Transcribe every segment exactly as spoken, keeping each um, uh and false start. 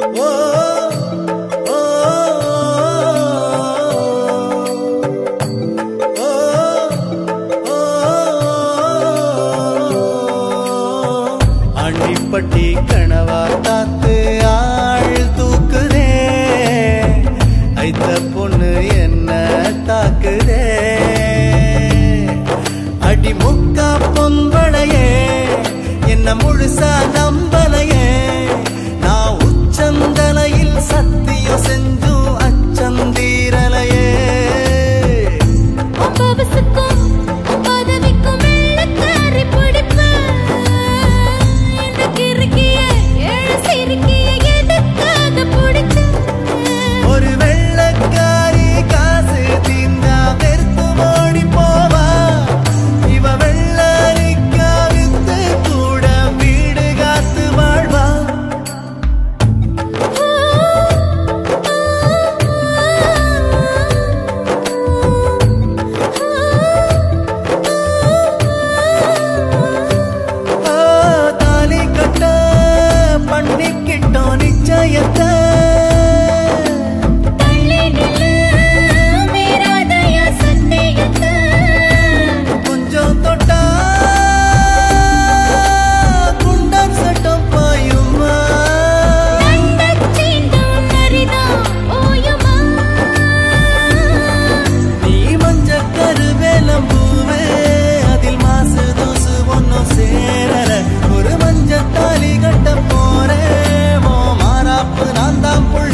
ஆண்டிப்பட்டி கணவா காத்து ஆள் தூக்குதே, ஐத்த பொண்ணு என்ன தாக்குதே. அடி முக்கா பொம்பளையே என்ன முழுசா நம்பலையே, நான் உச்சந்தலையில் சத்தியம் செஞ்சும் அச்சந்தீரலையே. ஒரு வெள்ளக்காரி காசு தீந்தா வெறுத்து ஓடி போவா, இவ வெள்ளரிக்கா வித்து கூட வீடு காத்து வாழ்வா. தாலி கட்ட பண்ணிக்கிட்டோம் நிச்சயத்தை, கொஞ்சம் தொட்டா குண்டர் சட்டம் பாயுமா. நீ மஞ்ச கருவேலம் பூவே, அதில் மாசு தூசு ஒன்னும் சேரல. ஒரு மஞ்ச தாலி கட்ட போறேன், ஓ மாறாப்பு நான் தான் புள்ள.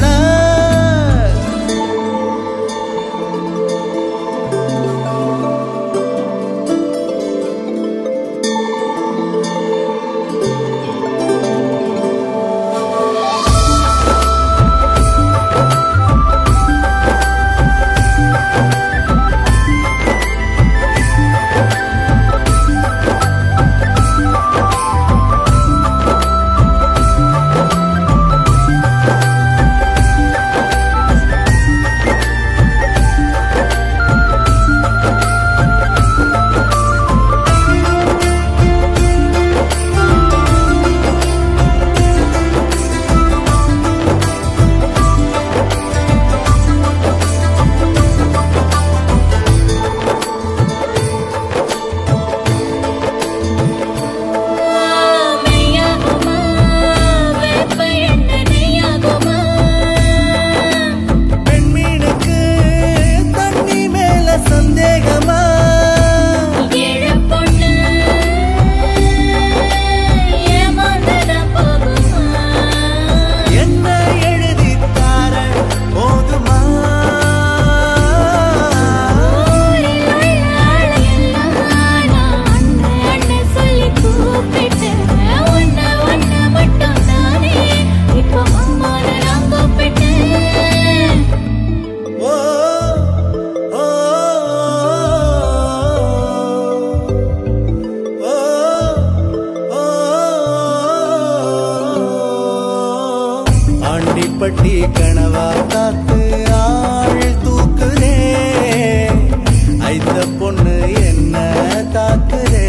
ஆண்டிப்பட்டி கணவா காத்து ஆள் தூக்குதே, ஐத்த பொண்ணு என்ன தாக்குதே.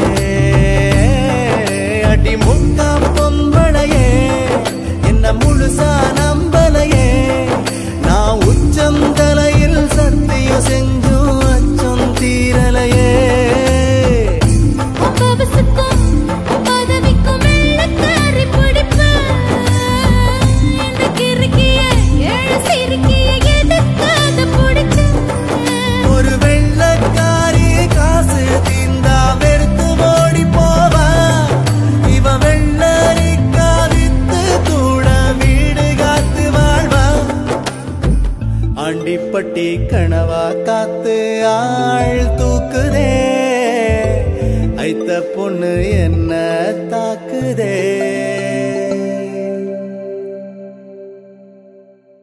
அடி முக்கா பொம்பளையே என்ன முழுசா நம்பலையே, நான் உச்சந்தலையில் சத்தியம் செஞ்சும் அச்சம் தீரலையே. ஒரு வெள்ளக்காரி காசு தீந்தா வெறுத்து ஓடி போவா, இவ வெள்ளரிக்கா வித்து கூட வீடு காத்து வாழ்வா. ஆண்டிப்பட்டி கணவா காத்து ஆள் தூக்குதே, ஐத்த பொண்ணு என்ன தாக்குதே.